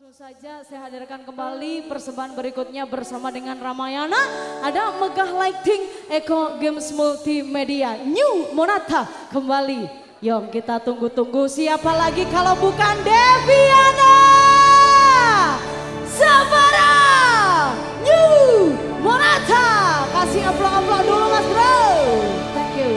Langsung saja saya hadirkan kembali persembahan berikutnya bersama dengan Ramayana. Ada Megah Lighting Eco Games Multimedia New Monata kembali. Yuk kita tunggu-tunggu, siapa lagi kalau bukan Deviana Sabara New Monata. Kasih aplok-aplok dulu mas bro. Thank you.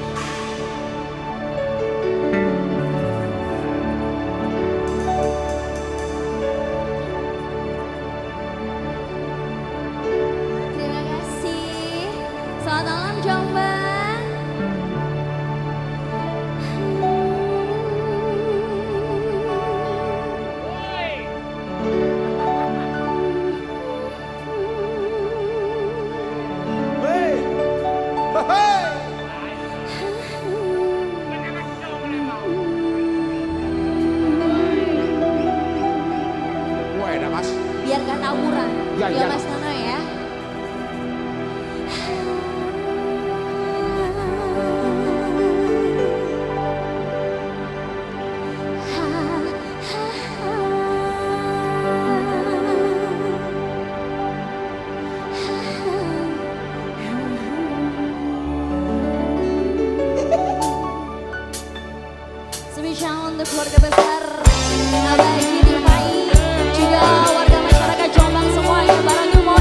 Selamat malam Jombang. Biar gak tawuran. Ya, Mas Nono ya. Spesial untuk keluarga besar Abah Giri Pai, juga warga masyarakat Jombang semuanya, barang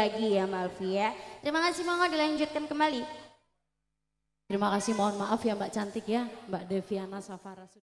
lagi ya Malvi ya. Terima kasih, monggo dilanjutkan kembali. Terima kasih, mohon maaf ya Mbak cantik ya, Mbak Deviana Safara.